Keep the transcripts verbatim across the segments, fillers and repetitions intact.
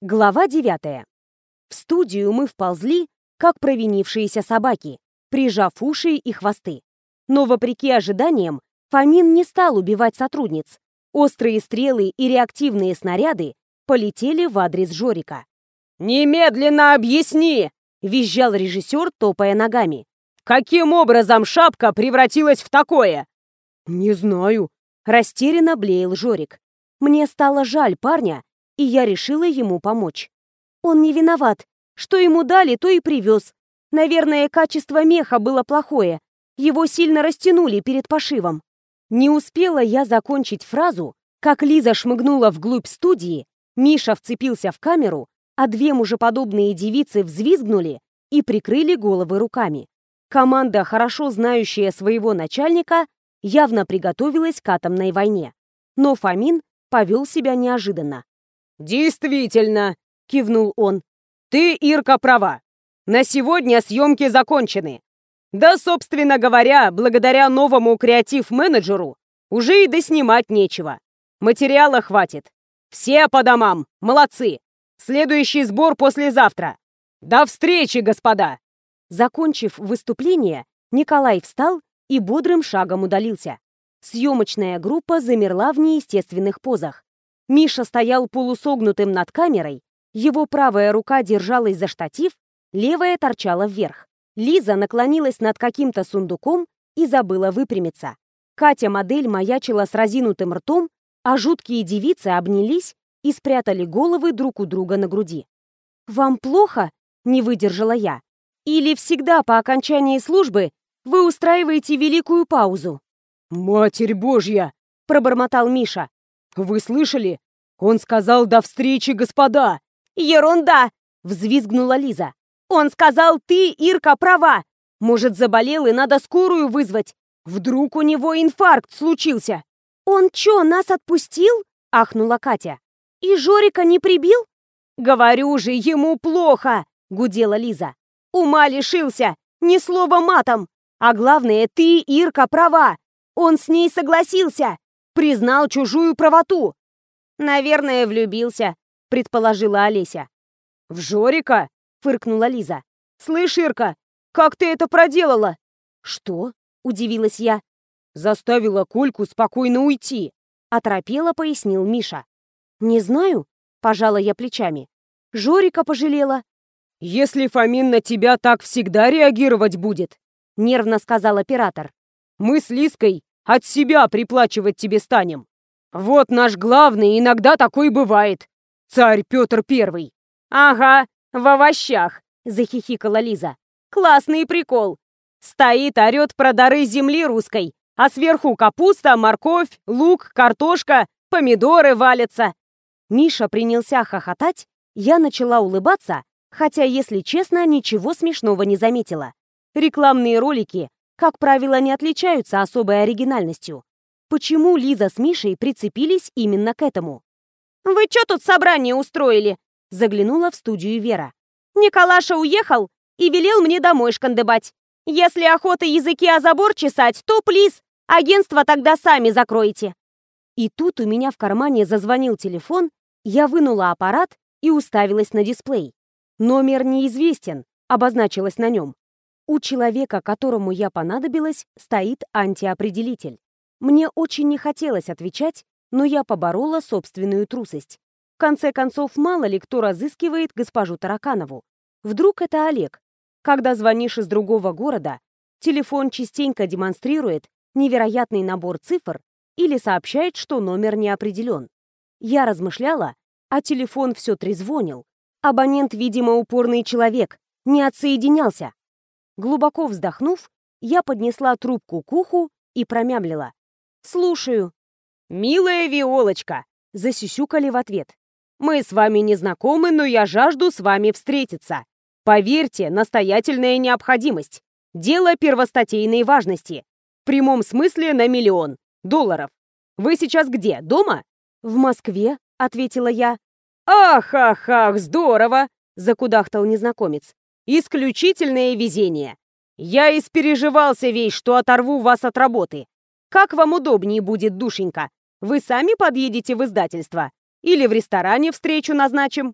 Глава девятая. В студию мы вползли, как провинившиеся собаки, прижав уши и хвосты. Но, вопреки ожиданиям, Фомин не стал убивать сотрудниц. Острые стрелы и реактивные снаряды полетели в адрес Жорика. «Немедленно объясни!» — визжал режиссер, топая ногами. «Каким образом шапка превратилась в такое?» «Не знаю», — растерянно блеял Жорик. Мне стало жаль парня, и я решила ему помочь. Он не виноват. Что ему дали, то и привез. Наверное, качество меха было плохое. Его сильно растянули перед пошивом. Не успела я закончить фразу, как Лиза шмыгнула вглубь студии, Миша вцепился в камеру, а две мужеподобные девицы взвизгнули и прикрыли головы руками. Команда, хорошо знающая своего начальника, явно приготовилась к атомной войне. Но Фомин повел себя неожиданно. «Действительно», — кивнул он, — «ты, Ирка, права. На сегодня съемки закончены. Да, собственно говоря, благодаря новому креатив-менеджеру уже и доснимать нечего. Материала хватит. Все по домам, молодцы. Следующий сбор послезавтра. До встречи, господа!» Закончив выступление, Николай встал и бодрым шагом удалился. Съемочная группа замерла в неестественных позах. Миша стоял полусогнутым над камерой, его правая рука держалась за штатив, левая торчала вверх. Лиза наклонилась над каким-то сундуком и забыла выпрямиться. Катя-модель маячила с разинутым ртом, а жуткие девицы обнялись и спрятали головы друг у друга на груди. «Вам плохо?» — не выдержала я. «Или всегда по окончании службы вы устраиваете великую паузу?» «Матерь Божья!» — пробормотал Миша. «Вы слышали? Он сказал: до встречи, господа!» «Ерунда!» — взвизгнула Лиза. «Он сказал: ты, Ирка, права! Может, заболел и надо скорую вызвать? Вдруг у него инфаркт случился?» «Он чё, нас отпустил?» — ахнула Катя. «И Жорика не прибил?» «Говорю же, ему плохо!» — гудела Лиза. «Ума лишился! Ни слова матом! А главное, ты, Ирка, права! Он с ней согласился! Признал чужую правоту!» «Наверное, влюбился», — предположила Олеся. «В Жорика?» — фыркнула Лиза. «Слышь, Ирка, как ты это проделала?» «Что?» — удивилась я. «Заставила Кольку спокойно уйти», — оторопело пояснил Миша. «Не знаю», — пожала я плечами. «Жорика пожалела». «Если Фомин на тебя так всегда реагировать будет», — нервно сказал оператор, «мы с Лизкой от себя приплачивать тебе станем. Вот наш главный иногда такой бывает. Царь Петр Первый». «Ага, в овощах», — захихикала Лиза. «Классный прикол. Стоит, орет про дары земли русской, а сверху капуста, морковь, лук, картошка, помидоры валятся». Миша принялся хохотать, я начала улыбаться, хотя, если честно, ничего смешного не заметила. Рекламные ролики, как правило, не отличаются особой оригинальностью. Почему Лиза с Мишей прицепились именно к этому? «Вы что тут собрание устроили?» — заглянула в студию Вера. «Николаша уехал и велел мне домой шкандыбать. Если охота языки о забор чесать, то плиз, агентство тогда сами закроете». И тут у меня в кармане зазвонил телефон, я вынула аппарат и уставилась на дисплей. «Номер неизвестен», — обозначилось на нем. У человека, которому я понадобилась, стоит антиопределитель. Мне очень не хотелось отвечать, но я поборола собственную трусость. В конце концов, мало ли кто разыскивает госпожу Тараканову. Вдруг это Олег. Когда звонишь из другого города, телефон частенько демонстрирует невероятный набор цифр или сообщает, что номер не определен. Я размышляла, а телефон все трезвонил. Абонент, видимо, упорный человек, не отсоединялся. Глубоко вздохнув, я поднесла трубку к уху и промямлила. «Слушаю». «Милая Виолочка», — засюсюкали в ответ. «Мы с вами не знакомы, но я жажду с вами встретиться. Поверьте, настоятельная необходимость. Дело первостатейной важности. В прямом смысле на миллион долларов. Вы сейчас где, дома?» «В Москве», — ответила я. «Ах, ах, ах, здорово!» — закудахтал незнакомец. «Исключительное везение. Я испереживался весь, что оторву вас от работы. Как вам удобнее будет, душенька? Вы сами подъедете в издательство? Или в ресторане встречу назначим?»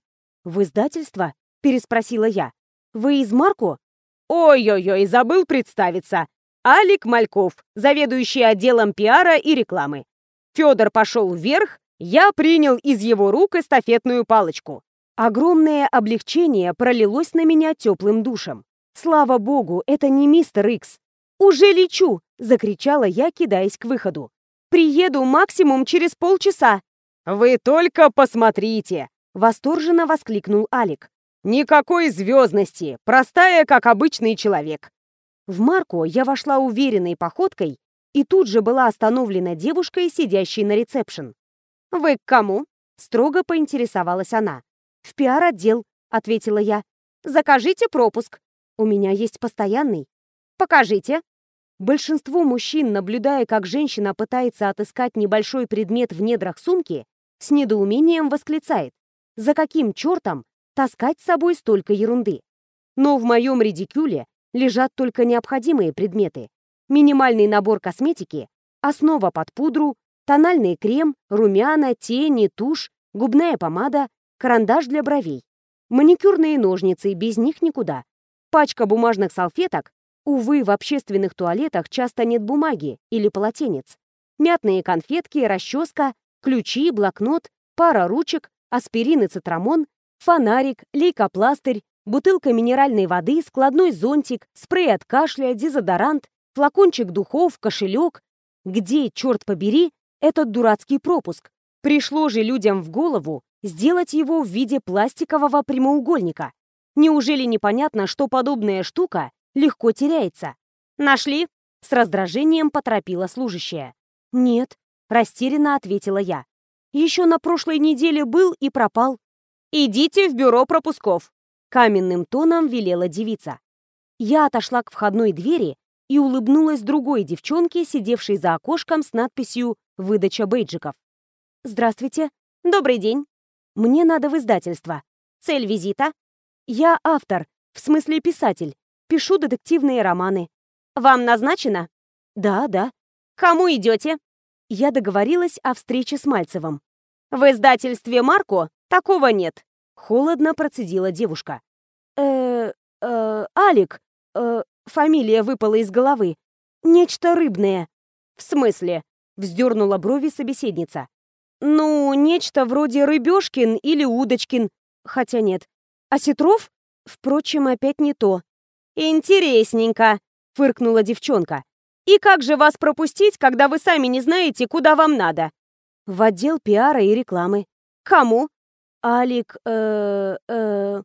«В издательство?» — переспросила я. «Вы из Марко?» «Ой-ой-ой, забыл представиться. Алик Мальков, заведующий отделом пиара и рекламы. Федор пошел вверх, я принял из его рук эстафетную палочку». Огромное облегчение пролилось на меня теплым душем. «Слава богу, это не мистер Икс!» «Уже лечу!» — закричала я, кидаясь к выходу. «Приеду максимум через полчаса!» «Вы только посмотрите!» — восторженно воскликнул Алик. «Никакой звездности, простая, как обычный человек». В Марко я вошла уверенной походкой и тут же была остановлена девушкой, сидящей на ресепшн. «Вы к кому?» — строго поинтересовалась она. «В пиар-отдел», — ответила я. «Закажите пропуск. У меня есть постоянный». «Покажите». Большинство мужчин, наблюдая, как женщина пытается отыскать небольшой предмет в недрах сумки, с недоумением восклицает: «За каким чертом таскать с собой столько ерунды?» Но в моем редикюле лежат только необходимые предметы. Минимальный набор косметики, основа под пудру, тональный крем, румяна, тени, тушь, губная помада, карандаш для бровей. Маникюрные ножницы, без них никуда. Пачка бумажных салфеток. Увы, в общественных туалетах часто нет бумаги или полотенец. Мятные конфетки, расческа, ключи, блокнот, пара ручек, аспирин и цитрамон, фонарик, лейкопластырь, бутылка минеральной воды, складной зонтик, спрей от кашля, дезодорант, флакончик духов, кошелек. Где, черт побери, этот дурацкий пропуск? Пришло же людям в голову сделать его в виде пластикового прямоугольника. Неужели непонятно, что подобная штука легко теряется? «Нашли?» — с раздражением поторопила служащая. «Нет», — растерянно ответила я. «Еще на прошлой неделе был и пропал». «Идите в бюро пропусков», — каменным тоном велела девица. Я отошла к входной двери и улыбнулась другой девчонке, сидевшей за окошком с надписью «Выдача бейджиков». «Здравствуйте. Добрый день. Мне надо в издательство. Цель визита?» «Я автор, в смысле писатель. Пишу детективные романы». «Вам назначено?» «Да, да». «Кому идете?» Я договорилась о встрече с Мальцевым. «В издательстве Марко такого нет», — холодно процедила девушка. э э Алик, э фамилия выпала из головы. Нечто рыбное». «В смысле?» — вздернула брови собеседница. «Ну, нечто вроде Рыбешкин или Удочкин. Хотя нет. Осетров? Впрочем, опять не то». «Интересненько», — фыркнула девчонка. «И как же вас пропустить, когда вы сами не знаете, куда вам надо?» «В отдел пиара и рекламы». «Кому?» «Алик, э э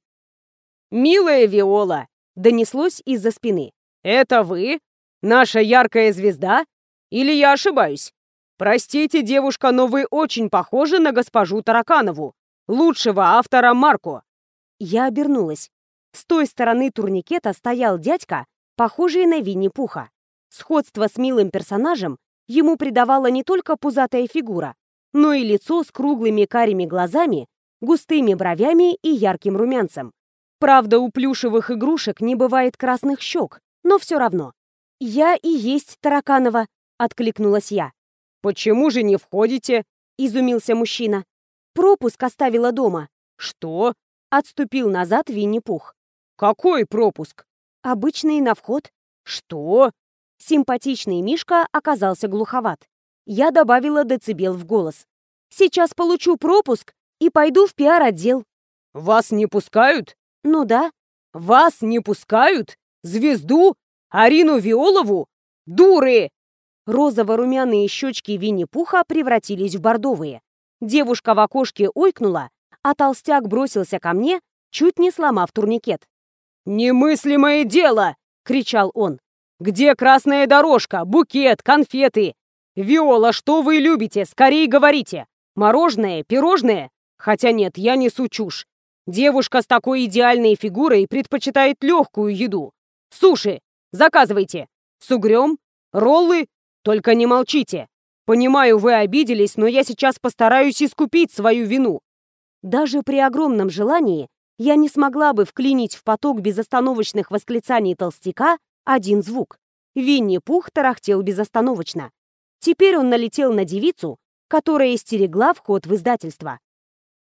«Милая Виола», — донеслось из-за спины. «Это вы? Наша яркая звезда? Или я ошибаюсь? Простите, девушка, но вы очень похожи на госпожу Тараканову, лучшего автора Марко». Я обернулась. С той стороны турникета стоял дядька, похожий на Винни-Пуха. Сходство с милым персонажем ему придавала не только пузатая фигура, но и лицо с круглыми карими глазами, густыми бровями и ярким румянцем. Правда, у плюшевых игрушек не бывает красных щек, но все равно. «Я и есть Тараканова», — откликнулась я. «Почему же не входите?» — изумился мужчина. «Пропуск оставила дома». «Что?» — отступил назад Винни-Пух. «Какой пропуск?» «Обычный на вход». «Что?» Симпатичный Мишка оказался глуховат. Я добавила децибел в голос. «Сейчас получу пропуск и пойду в пиар-отдел». «Вас не пускают?» «Ну да». «Вас не пускают? Звезду? Арину Виолову? Дуры!» Розово-румяные щечки Винни-Пуха превратились в бордовые. Девушка в окошке ойкнула, а толстяк бросился ко мне, чуть не сломав турникет. «Немыслимое дело!» — кричал он. «Где красная дорожка, букет, конфеты? Виола, что вы любите? Скорее говорите! Мороженое, пирожное? Хотя нет, я несу чушь. Девушка с такой идеальной фигурой предпочитает легкую еду. Суши! Заказывайте! С угрём? Роллы? Только не молчите! Понимаю, вы обиделись, но я сейчас постараюсь искупить свою вину». Даже при огромном желании я не смогла бы вклинить в поток безостановочных восклицаний толстяка один звук. Винни-Пух тарахтел безостановочно. Теперь он налетел на девицу, которая стерегла вход в издательство.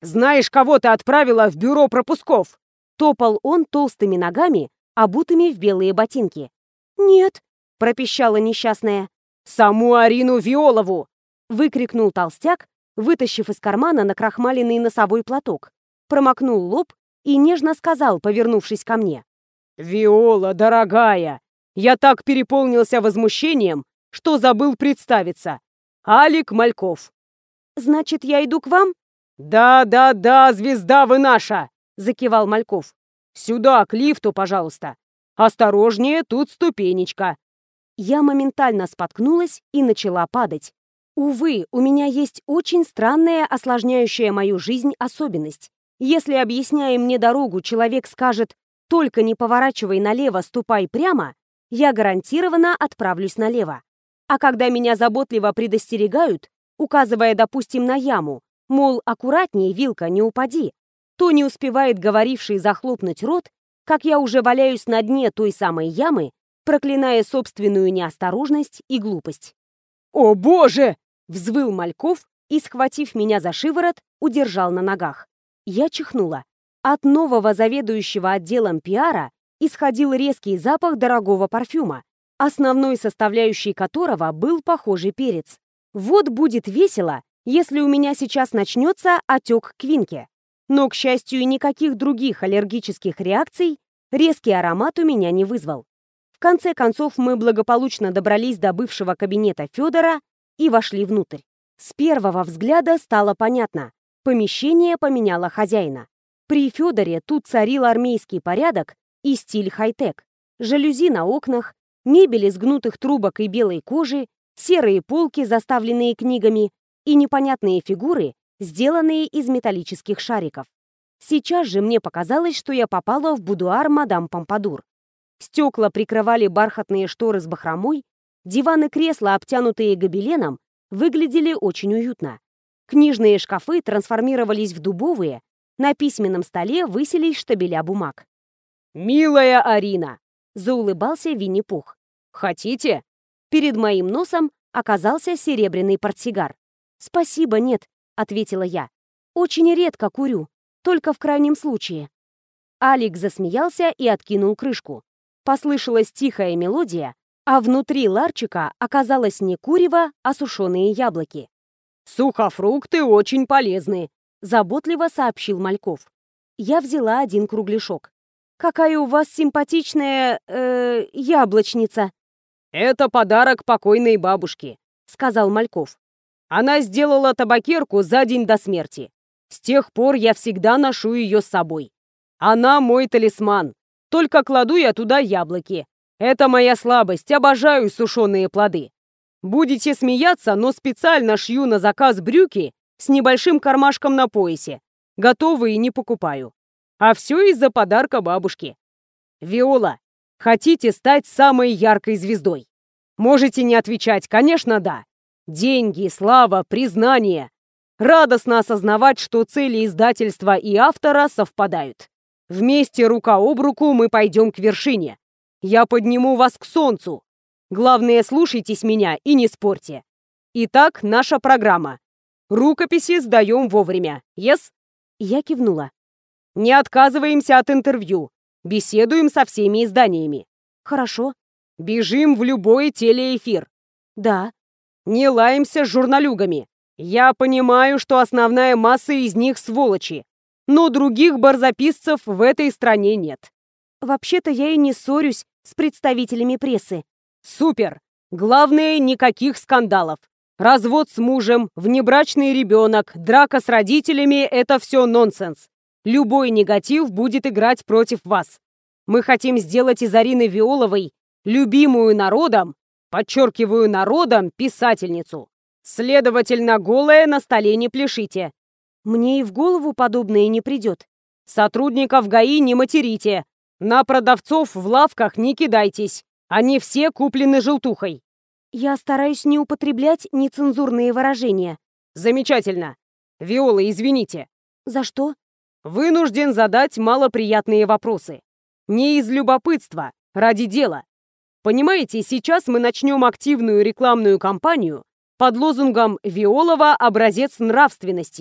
Знаешь, кого ты отправила в бюро пропусков?» Топал он толстыми ногами, обутыми в белые ботинки. «Нет», — пропищала несчастная. «Саму Арину Виолову!» — выкрикнул толстяк, вытащив из кармана накрахмаленный носовой платок, промокнул лоб и нежно сказал, повернувшись ко мне. «Виола, дорогая, я так переполнился возмущением, что забыл представиться. Алик Мальков». «Значит, я иду к вам?» «Да-да-да, звезда вы наша!» — закивал Мальков. «Сюда, к лифту, пожалуйста. Осторожнее, тут ступенечка». Я моментально споткнулась и начала падать. Увы, у меня есть очень странная, осложняющая мою жизнь особенность. Если, объясняя мне дорогу, человек скажет «только не поворачивай налево, ступай прямо», я гарантированно отправлюсь налево. А когда меня заботливо предостерегают, указывая, допустим, на яму, мол, аккуратнее, вилка, не упади, то не успевает говоривший захлопнуть рот, как я уже валяюсь на дне той самой ямы, проклиная собственную неосторожность и глупость. «О, Боже!» — взвыл Мальков и, схватив меня за шиворот, удержал на ногах. Я чихнула. От нового заведующего отделом пиара исходил резкий запах дорогого парфюма, основной составляющей которого был похожий перец. Вот будет весело, если у меня сейчас начнется отек квинки. Но, к счастью, никаких других аллергических реакций резкий аромат у меня не вызвал. В конце концов, мы благополучно добрались до бывшего кабинета Федора и вошли внутрь. С первого взгляда стало понятно. Помещение поменяло хозяина. При Федоре тут царил армейский порядок и стиль хай-тек. Жалюзи на окнах, мебель из гнутых трубок и белой кожи, серые полки, заставленные книгами, и непонятные фигуры, сделанные из металлических шариков. Сейчас же мне показалось, что я попала в будуар мадам Помпадур. Стекла прикрывали бархатные шторы с бахромой, диваны и кресла, обтянутые гобеленом, выглядели очень уютно. Книжные шкафы трансформировались в дубовые, на письменном столе высились штабеля бумаг. «Милая Арина!» — заулыбался Винни-Пух. «Хотите?» Перед моим носом оказался серебряный портсигар. «Спасибо, нет», — ответила я. «Очень редко курю, только в крайнем случае». Алик засмеялся и откинул крышку. Послышалась тихая мелодия, а внутри ларчика оказалось не курево, а сушеные яблоки. «Сухофрукты очень полезны», — заботливо сообщил Мальков. Я взяла один кругляшок. «Какая у вас симпатичная... э, яблочница!» «Это подарок покойной бабушке», — сказал Мальков. «Она сделала табакерку за день до смерти. С тех пор я всегда ношу ее с собой. Она мой талисман. Только кладу я туда яблоки. Это моя слабость, обожаю сушеные плоды. Будете смеяться, но специально шью на заказ брюки с небольшим кармашком на поясе. Готовые не покупаю. А все из-за подарка бабушки. Виола, хотите стать самой яркой звездой? Можете не отвечать, конечно, да. Деньги, слава, признание. Радостно осознавать, что цели издательства и автора совпадают. Вместе рука об руку мы пойдем к вершине. Я подниму вас к солнцу. Главное, слушайтесь меня и не спорьте. Итак, наша программа. Рукописи сдаем вовремя. Yes? Я кивнула. Не отказываемся от интервью. Беседуем со всеми изданиями. Хорошо. Бежим в любой телеэфир. Да. Не лаемся с журналюгами. Я понимаю, что основная масса из них сволочи, но других барзаписцев в этой стране нет. Вообще-то я и не ссорюсь с представителями прессы. Супер! Главное, никаких скандалов. Развод с мужем, внебрачный ребенок, драка с родителями — это все нонсенс. Любой негатив будет играть против вас. Мы хотим сделать из Арины Виоловой любимую народом, подчеркиваю, народом, писательницу. Следовательно, голая на столе не пляшите. Мне и в голову подобное не придет. Сотрудников ГАИ не материте. На продавцов в лавках не кидайтесь. Они все куплены желтухой. Я стараюсь не употреблять нецензурные выражения. Замечательно. Виола, извините. За что? Вынужден задать малоприятные вопросы. Не из любопытства, ради дела. Понимаете, сейчас мы начнем активную рекламную кампанию под лозунгом «Виолова – образец нравственности».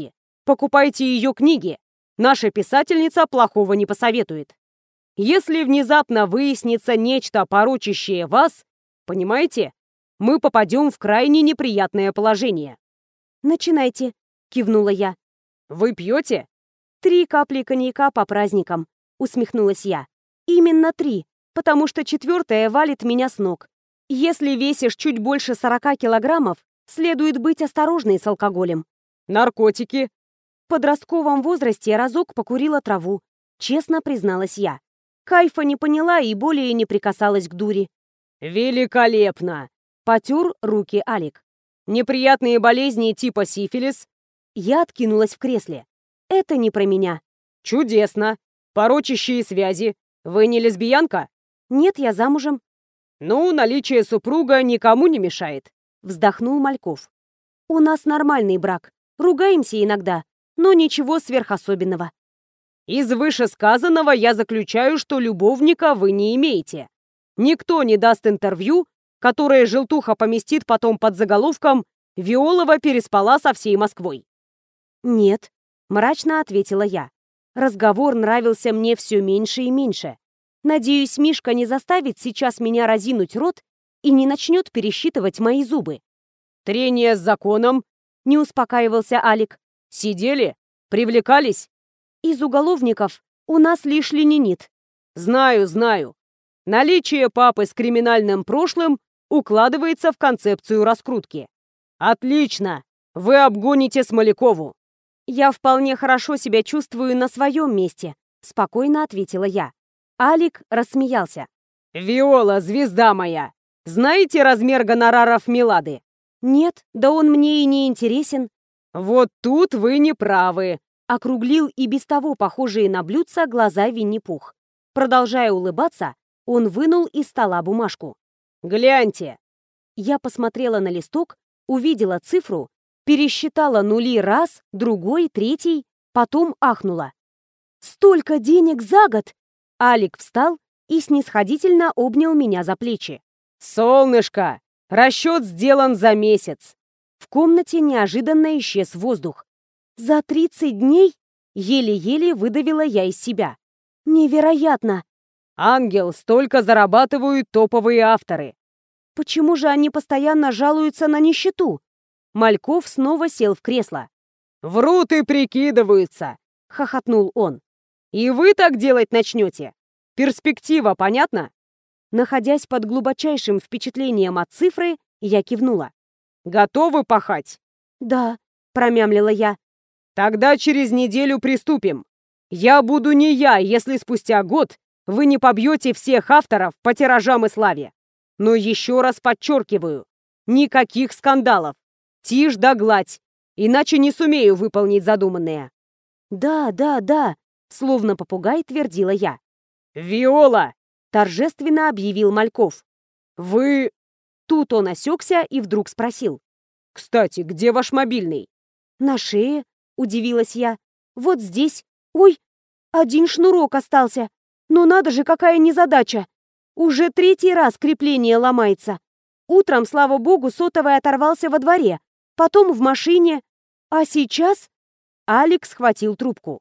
Покупайте ее книги. Наша писательница плохого не посоветует. Если внезапно выяснится нечто, порочащее вас, понимаете, мы попадем в крайне неприятное положение». «Начинайте», — кивнула я. «Вы пьете?» «Три капли коньяка по праздникам», — усмехнулась я. «Именно три, потому что четвертая валит меня с ног. Если весишь чуть больше сорока килограммов, следует быть осторожной с алкоголем». «Наркотики?» В подростковом возрасте разок покурила траву, честно призналась я. Кайфа не поняла и более не прикасалась к дури. «Великолепно!» — потер руки Алик. «Неприятные болезни типа сифилис?» Я откинулась в кресле. «Это не про меня». «Чудесно! Порочащие связи. Вы не лесбиянка?» «Нет, я замужем». «Ну, наличие супруга никому не мешает», — вздохнул Мальков. «У нас нормальный брак. Ругаемся иногда, но ничего сверхособенного». «Из вышесказанного я заключаю, что любовника вы не имеете. Никто не даст интервью, которое желтуха поместит потом под заголовком «Виолова переспала со всей Москвой». «Нет», — мрачно ответила я. Разговор нравился мне все меньше и меньше. Надеюсь, Мишка не заставит сейчас меня разинуть рот и не начнет пересчитывать мои зубы. «Трение с законом?» — не успокаивался Алик. «Сидели? Привлекались?» «Из уголовников у нас лишь ленинит». «Знаю, знаю. Наличие папы с криминальным прошлым укладывается в концепцию раскрутки. Отлично! Вы обгоните Смолякову». «Я вполне хорошо себя чувствую на своем месте», — спокойно ответила я. Алик рассмеялся. «Виола, звезда моя! Знаете размер гонораров Милады?» «Нет, да он мне и не интересен». «Вот тут вы не правы», — округлил и без того похожие на блюдца глаза Винни-Пух. Продолжая улыбаться, он вынул из стола бумажку. «Гляньте». Я посмотрела на листок, увидела цифру, пересчитала нули раз, другой, третий, потом ахнула. «Столько денег за год!» Алик встал и снисходительно обнял меня за плечи. «Солнышко, расчет сделан за месяц». В комнате неожиданно исчез воздух. «За тридцать дней?» Еле-еле выдавила я из себя. «Невероятно!» «Ангел, столько зарабатывают топовые авторы». «Почему же они постоянно жалуются на нищету?» Мальков снова сел в кресло. «Врут и прикидываются», — хохотнул он. «И вы так делать начнете? Перспектива понятна?» Находясь под глубочайшим впечатлением от цифры, я кивнула. «Готовы пахать?» «Да», — промямлила я. «Тогда через неделю приступим. Я буду не я, если спустя год вы не побьете всех авторов по тиражам и славе. Но еще раз подчеркиваю, никаких скандалов. Тишь да гладь, иначе не сумею выполнить задуманное». «Да, да, да», — словно попугай твердила я. «Виола!» — торжественно объявил Мальков. «Вы...» Тут он осекся и вдруг спросил. «Кстати, где ваш мобильный?» «На шее», — удивилась я. «Вот здесь. Ой, один шнурок остался. Но надо же, какая незадача. Уже третий раз крепление ломается. Утром, слава богу, сотовый оторвался во дворе, потом в машине. А сейчас...» Алекс схватил трубку.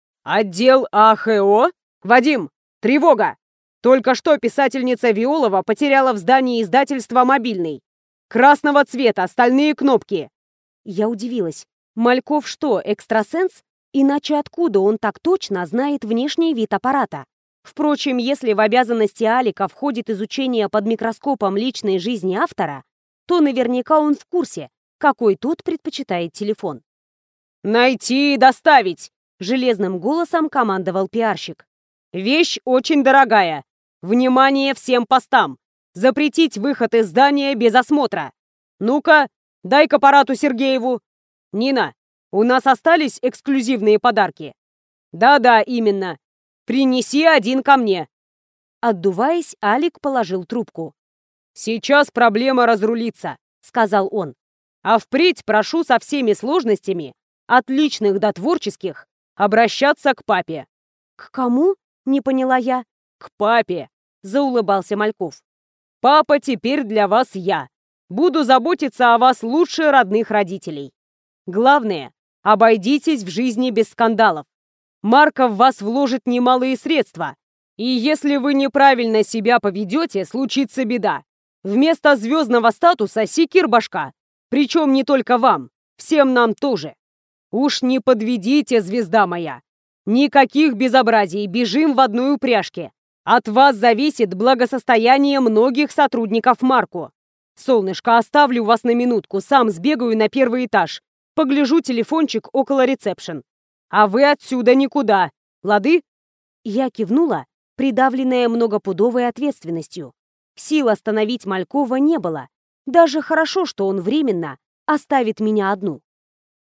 «Отдел АХО? Вадим, тревога! Только что писательница Виолова потеряла в здании издательства мобильный. Красного цвета, остальные кнопки». Я удивилась. Мальков что, экстрасенс? Иначе откуда он так точно знает внешний вид аппарата? Впрочем, если в обязанности Алика входит изучение под микроскопом личной жизни автора, то наверняка он в курсе, какой тот предпочитает телефон. «Найти и доставить!» — железным голосом командовал пиарщик. «Вещь очень дорогая. Внимание всем постам! Запретить выход из здания без осмотра! Ну-ка, дай к аппарату Сергееву! Нина, у нас остались эксклюзивные подарки?» «Да-да, именно. Принеси один ко мне». Отдуваясь, Алик положил трубку. «Сейчас проблема разрулится», — сказал он. «А впредь прошу со всеми сложностями, от личных до творческих, обращаться к папе». «К кому?» — не поняла я. «К папе», — заулыбался Мальков. «Папа теперь для вас я. Буду заботиться о вас лучше родных родителей. Главное, Обойдитесь в жизни без скандалов. Марка в вас вложит немалые средства. И если вы неправильно себя поведете, случится беда. Вместо звездного статуса секир башка. Причем не только вам, всем нам тоже. Уж не подведите, звезда моя. Никаких безобразий, бежим в одной упряжке. От вас зависит благосостояние многих сотрудников Марку. Солнышко, оставлю вас на минутку, сам сбегаю на первый этаж. Погляжу телефончик около ресепшн. А вы отсюда никуда. Лады?» Я кивнула, придавленная многопудовой ответственностью. Сил остановить Малькова не было. Даже хорошо, что он временно оставит меня одну.